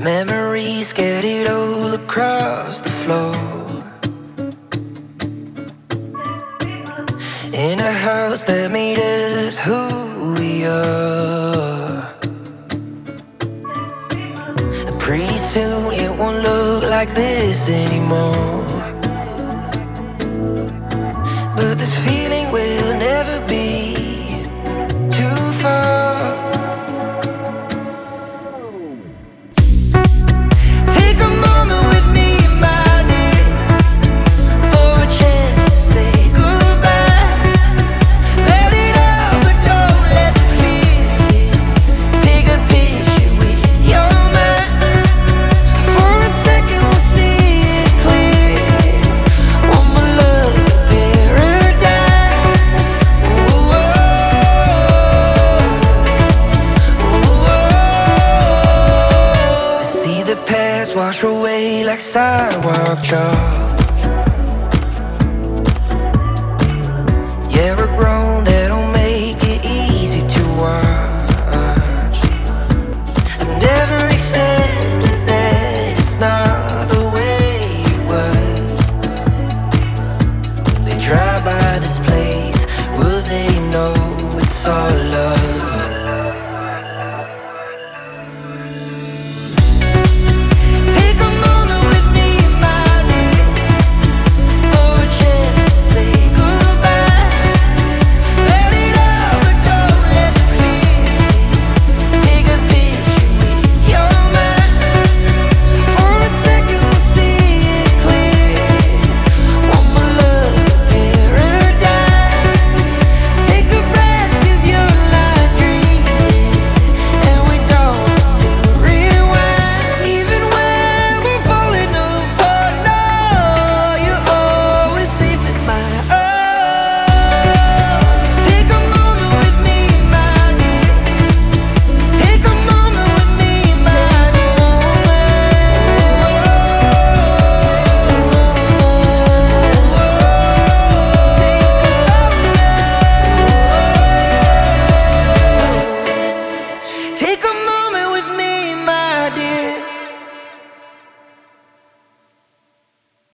Memories scattered all across the floor. In a house that made us who we are. And pretty soon it won't look like this anymore. But this feeling will never be too far. Take a moment with me in my days for a chance to say goodbye. Let it out, but don't let the fear in. Take a picture with your mind. For a second we'll see it clear. One more look at paradise. Ooh, oh, ooh, oh. See the past wash away like sidewalk chalk.